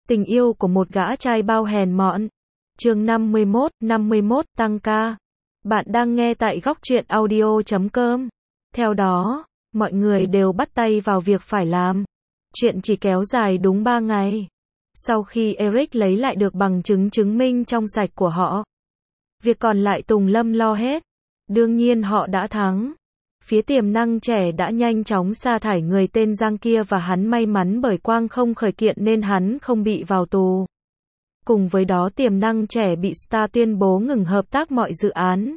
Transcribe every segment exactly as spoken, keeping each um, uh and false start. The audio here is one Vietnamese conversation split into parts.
Tình yêu của một gã trai bao hèn mọn. Chương năm mươi mốt, năm mươi mốt, tăng ca. Bạn đang nghe tại góc truyện audio chấm com. Theo đó, mọi người đều bắt tay vào việc phải làm. Chuyện chỉ kéo dài đúng ba ngày. Sau khi Eric lấy lại được bằng chứng chứng minh trong sạch của họ, việc còn lại Tùng Lâm lo hết. Đương nhiên họ đã thắng. Phía tiềm năng trẻ đã nhanh chóng sa thải người tên Giang kia và hắn may mắn bởi Quang không khởi kiện nên hắn không bị vào tù. Cùng với đó tiềm năng trẻ bị Star tuyên bố ngừng hợp tác mọi dự án.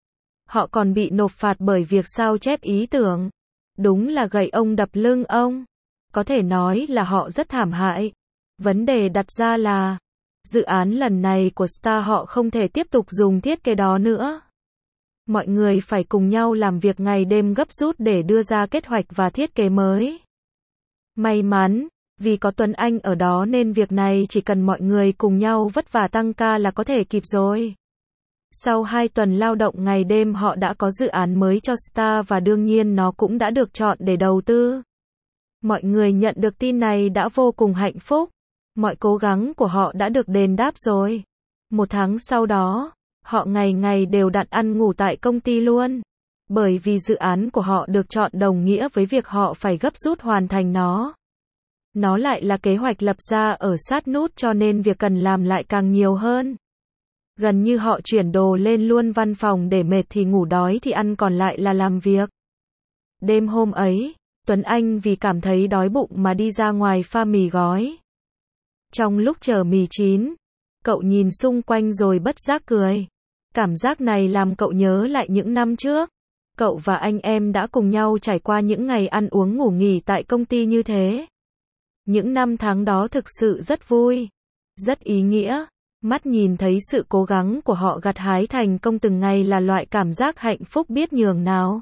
Họ còn bị nộp phạt bởi việc sao chép ý tưởng. Đúng là gậy ông đập lưng ông. Có thể nói là họ rất thảm hại. Vấn đề đặt ra là, dự án lần này của Star họ không thể tiếp tục dùng thiết kế đó nữa. Mọi người phải cùng nhau làm việc ngày đêm gấp rút để đưa ra kế hoạch và thiết kế mới. May mắn, vì có Tuấn Anh ở đó nên việc này chỉ cần mọi người cùng nhau vất vả tăng ca là có thể kịp rồi. Sau hai tuần lao động ngày đêm họ đã có dự án mới cho Star và đương nhiên nó cũng đã được chọn để đầu tư. Mọi người nhận được tin này đã vô cùng hạnh phúc. Mọi cố gắng của họ đã được đền đáp rồi. Một tháng sau đó, họ ngày ngày đều đặn ăn ngủ tại công ty luôn. Bởi vì dự án của họ được chọn đồng nghĩa với việc họ phải gấp rút hoàn thành nó. Nó lại là kế hoạch lập ra ở sát nút cho nên việc cần làm lại càng nhiều hơn. Gần như họ chuyển đồ lên luôn văn phòng để mệt thì ngủ đói thì ăn còn lại là làm việc. Đêm hôm ấy, Tuấn Anh vì cảm thấy đói bụng mà đi ra ngoài pha mì gói. Trong lúc chờ mì chín, cậu nhìn xung quanh rồi bất giác cười. Cảm giác này làm cậu nhớ lại những năm trước. Cậu và anh em đã cùng nhau trải qua những ngày ăn uống ngủ nghỉ tại công ty như thế. Những năm tháng đó thực sự rất vui, rất ý nghĩa. Mắt nhìn thấy sự cố gắng của họ gặt hái thành công từng ngày là loại cảm giác hạnh phúc biết nhường nào.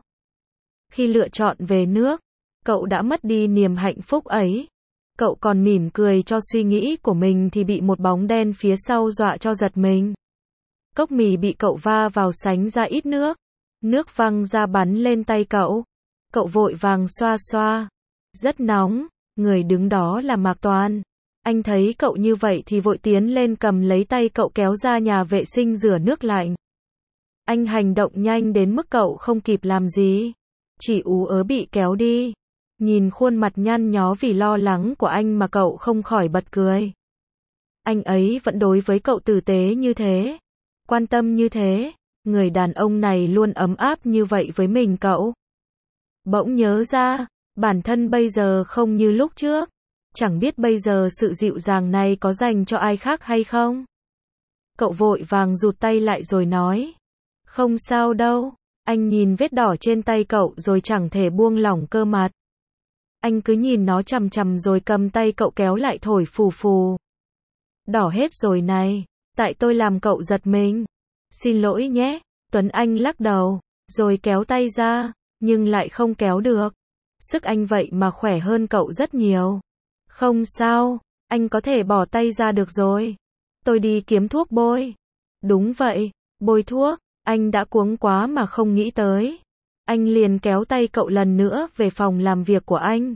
Khi lựa chọn về nước, cậu đã mất đi niềm hạnh phúc ấy. Cậu còn mỉm cười cho suy nghĩ của mình thì bị một bóng đen phía sau dọa cho giật mình. Cốc mì bị cậu va vào sánh ra ít nước. Nước văng ra bắn lên tay cậu. Cậu vội vàng xoa xoa. Rất nóng. Người đứng đó là Mạc Toàn. Anh thấy cậu như vậy thì vội tiến lên cầm lấy tay cậu kéo ra nhà vệ sinh rửa nước lạnh. Anh hành động nhanh đến mức cậu không kịp làm gì. Chỉ ú ớ bị kéo đi. Nhìn khuôn mặt nhăn nhó vì lo lắng của anh mà cậu không khỏi bật cười. Anh ấy vẫn đối với cậu tử tế như thế. Quan tâm như thế. Người đàn ông này luôn ấm áp như vậy với mình cậu. Bỗng nhớ ra, bản thân bây giờ không như lúc trước. Chẳng biết bây giờ sự dịu dàng này có dành cho ai khác hay không? Cậu vội vàng rụt tay lại rồi nói. Không sao đâu. Anh nhìn vết đỏ trên tay cậu rồi chẳng thể buông lỏng cơ mặt. Anh cứ nhìn nó chằm chằm rồi cầm tay cậu kéo lại thổi phù phù. Đỏ hết rồi này. Tại tôi làm cậu giật mình. Xin lỗi nhé. Tuấn Anh lắc đầu. Rồi kéo tay ra. Nhưng lại không kéo được. Sức anh vậy mà khỏe hơn cậu rất nhiều. Không sao. Anh có thể bỏ tay ra được rồi. Tôi đi kiếm thuốc bôi. Đúng vậy. Bôi thuốc. Anh đã cuống quá mà không nghĩ tới. Anh liền kéo tay cậu lần nữa về phòng làm việc của anh.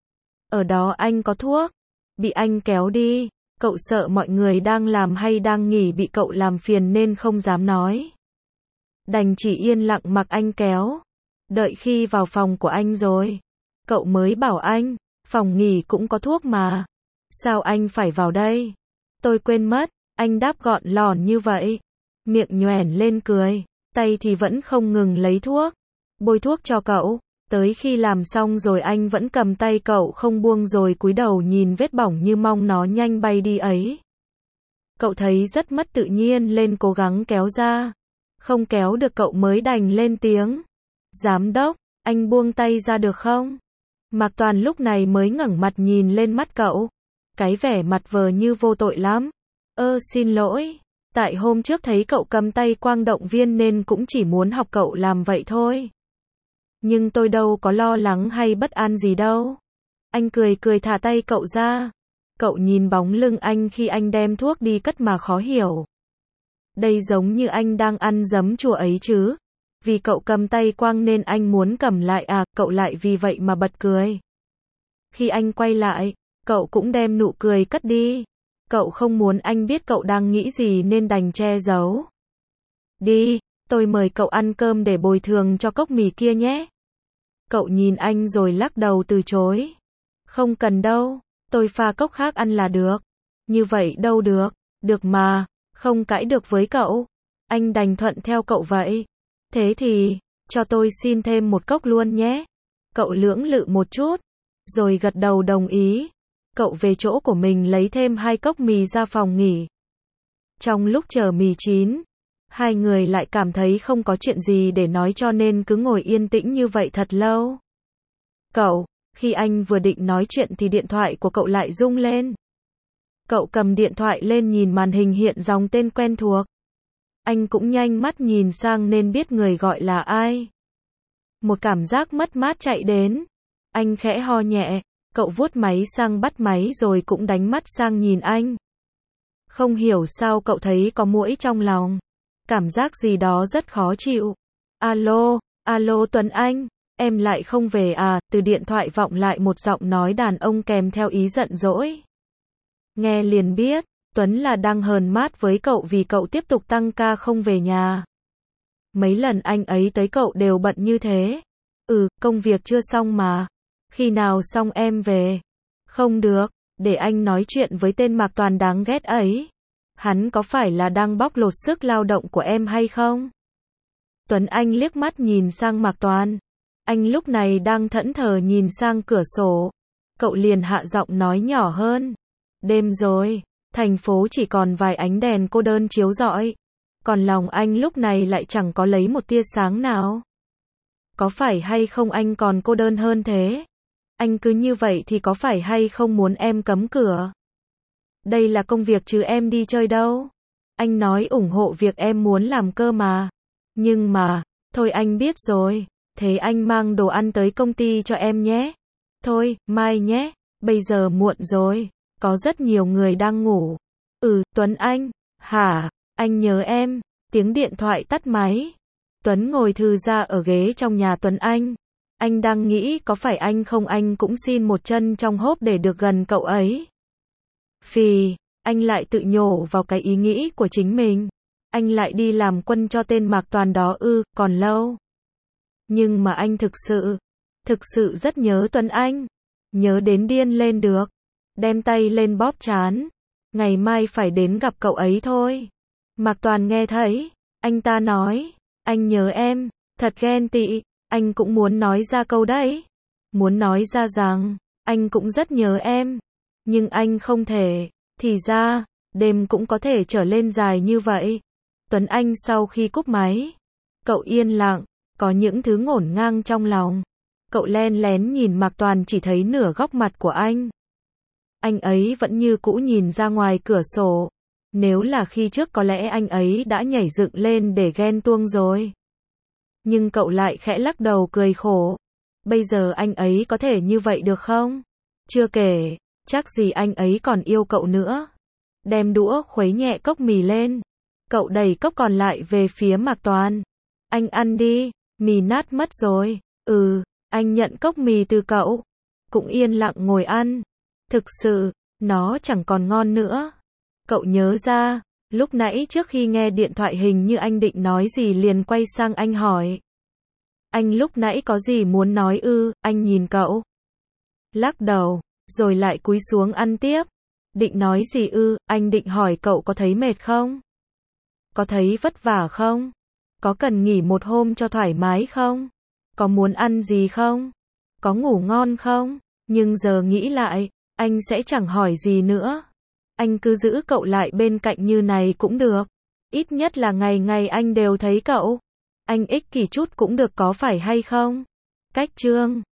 Ở đó anh có thuốc. Bị anh kéo đi. Cậu sợ mọi người đang làm hay đang nghỉ bị cậu làm phiền nên không dám nói. Đành chỉ yên lặng mặc anh kéo. Đợi khi vào phòng của anh rồi, cậu mới bảo anh, phòng nghỉ cũng có thuốc mà. Sao anh phải vào đây? Tôi quên mất. Anh đáp gọn lỏn như vậy. Miệng nhoẻn lên cười. Tay thì vẫn không ngừng lấy thuốc. Bôi thuốc cho cậu. Tới khi làm xong rồi anh vẫn cầm tay cậu không buông rồi cúi đầu nhìn vết bỏng như mong nó nhanh bay đi ấy. Cậu thấy rất mất tự nhiên lên cố gắng kéo ra. Không kéo được cậu mới đành lên tiếng. Giám đốc, anh buông tay ra được không? Mạc Toàn lúc này mới ngẩng mặt nhìn lên mắt cậu. Cái vẻ mặt vờ như vô tội lắm. Ơ xin lỗi. Tại hôm trước thấy cậu cầm tay Quang động viên nên cũng chỉ muốn học cậu làm vậy thôi. Nhưng tôi đâu có lo lắng hay bất an gì đâu. Anh cười cười thả tay cậu ra. Cậu nhìn bóng lưng anh khi anh đem thuốc đi cất mà khó hiểu. Đây giống như anh đang ăn giấm chua ấy chứ. Vì cậu cầm tay Quang nên anh muốn cầm lại à, cậu lại vì vậy mà bật cười. Khi anh quay lại, cậu cũng đem nụ cười cất đi. Cậu không muốn anh biết cậu đang nghĩ gì nên đành che giấu. Đi, tôi mời cậu ăn cơm để bồi thường cho cốc mì kia nhé. Cậu nhìn anh rồi lắc đầu từ chối. Không cần đâu, tôi pha cốc khác ăn là được. Như vậy đâu được, được mà, không cãi được với cậu. Anh đành thuận theo cậu vậy. Thế thì, cho tôi xin thêm một cốc luôn nhé. Cậu lưỡng lự một chút, rồi gật đầu đồng ý. Cậu về chỗ của mình lấy thêm hai cốc mì ra phòng nghỉ. Trong lúc chờ mì chín, hai người lại cảm thấy không có chuyện gì để nói cho nên cứ ngồi yên tĩnh như vậy thật lâu. Cậu, khi anh vừa định nói chuyện thì điện thoại của cậu lại rung lên. Cậu cầm điện thoại lên nhìn màn hình hiện dòng tên quen thuộc. Anh cũng nhanh mắt nhìn sang nên biết người gọi là ai. Một cảm giác mất mát chạy đến. Anh khẽ ho nhẹ, cậu vuốt máy sang bắt máy rồi cũng đánh mắt sang nhìn anh. Không hiểu sao cậu thấy có muỗi trong lòng. Cảm giác gì đó rất khó chịu. Alo, alo Tuấn Anh, em lại không về à? Từ điện thoại vọng lại một giọng nói đàn ông kèm theo ý giận dỗi. Nghe liền biết, Tuấn là đang hờn mát với cậu vì cậu tiếp tục tăng ca không về nhà. Mấy lần anh ấy tới cậu đều bận như thế. Ừ, công việc chưa xong mà. Khi nào xong em về? Không được, để anh nói chuyện với tên Mạc Toàn đáng ghét ấy. Hắn có phải là đang bóc lột sức lao động của em hay không? Tuấn Anh liếc mắt nhìn sang Mạc Toàn. Anh lúc này đang thẫn thờ nhìn sang cửa sổ. Cậu liền hạ giọng nói nhỏ hơn. Đêm rồi, thành phố chỉ còn vài ánh đèn cô đơn chiếu rọi. Còn lòng anh lúc này lại chẳng có lấy một tia sáng nào. Có phải hay không anh còn cô đơn hơn thế? Anh cứ như vậy thì có phải hay không muốn em cấm cửa? Đây là công việc chứ em đi chơi đâu. Anh nói ủng hộ việc em muốn làm cơ mà. Nhưng mà, thôi anh biết rồi. Thế anh mang đồ ăn tới công ty cho em nhé. Thôi, mai nhé. Bây giờ muộn rồi. Có rất nhiều người đang ngủ. Ừ, Tuấn Anh. Hả? Anh nhớ em. Tiếng điện thoại tắt máy. Tuấn ngồi thư ra ở ghế trong nhà Tuấn Anh. Anh đang nghĩ có phải anh không anh cũng xin một chân trong hốp để được gần cậu ấy. Phì, anh lại tự nhổ vào cái ý nghĩ của chính mình. Anh lại đi làm quân cho tên Mạc Toàn đó ư, còn lâu. Nhưng mà anh thực sự, thực sự rất nhớ Tuấn Anh. Nhớ đến điên lên được. Đem tay lên bóp trán. Ngày mai phải đến gặp cậu ấy thôi. Mạc Toàn nghe thấy, anh ta nói, anh nhớ em, thật ghen tị. Anh cũng muốn nói ra câu đấy. Muốn nói ra rằng, anh cũng rất nhớ em. Nhưng anh không thể. Thì ra, đêm cũng có thể trở lên dài như vậy. Tuấn Anh sau khi cúp máy. Cậu yên lặng, có những thứ ngổn ngang trong lòng. Cậu len lén nhìn Mạc Toàn chỉ thấy nửa góc mặt của anh. Anh ấy vẫn như cũ nhìn ra ngoài cửa sổ. Nếu là khi trước có lẽ anh ấy đã nhảy dựng lên để ghen tuông rồi. Nhưng cậu lại khẽ lắc đầu cười khổ. Bây giờ anh ấy có thể như vậy được không? Chưa kể, chắc gì anh ấy còn yêu cậu nữa. Đem đũa khuấy nhẹ cốc mì lên. Cậu đẩy cốc còn lại về phía Mạc Toàn. Anh ăn đi, mì nát mất rồi. Ừ, anh nhận cốc mì từ cậu. Cũng yên lặng ngồi ăn. Thực sự, nó chẳng còn ngon nữa. Cậu nhớ ra, lúc nãy trước khi nghe điện thoại hình như anh định nói gì liền quay sang anh hỏi. Anh lúc nãy có gì muốn nói ư? Anh nhìn cậu. Lắc đầu, rồi lại cúi xuống ăn tiếp. Định nói gì ư? Anh định hỏi cậu có thấy mệt không? Có thấy vất vả không? Có cần nghỉ một hôm cho thoải mái không? Có muốn ăn gì không? Có ngủ ngon không? Nhưng giờ nghĩ lại, anh sẽ chẳng hỏi gì nữa. Anh cứ giữ cậu lại bên cạnh như này cũng được. Ít nhất là ngày ngày anh đều thấy cậu. Anh ích kỷ chút cũng được có phải hay không? Cách chương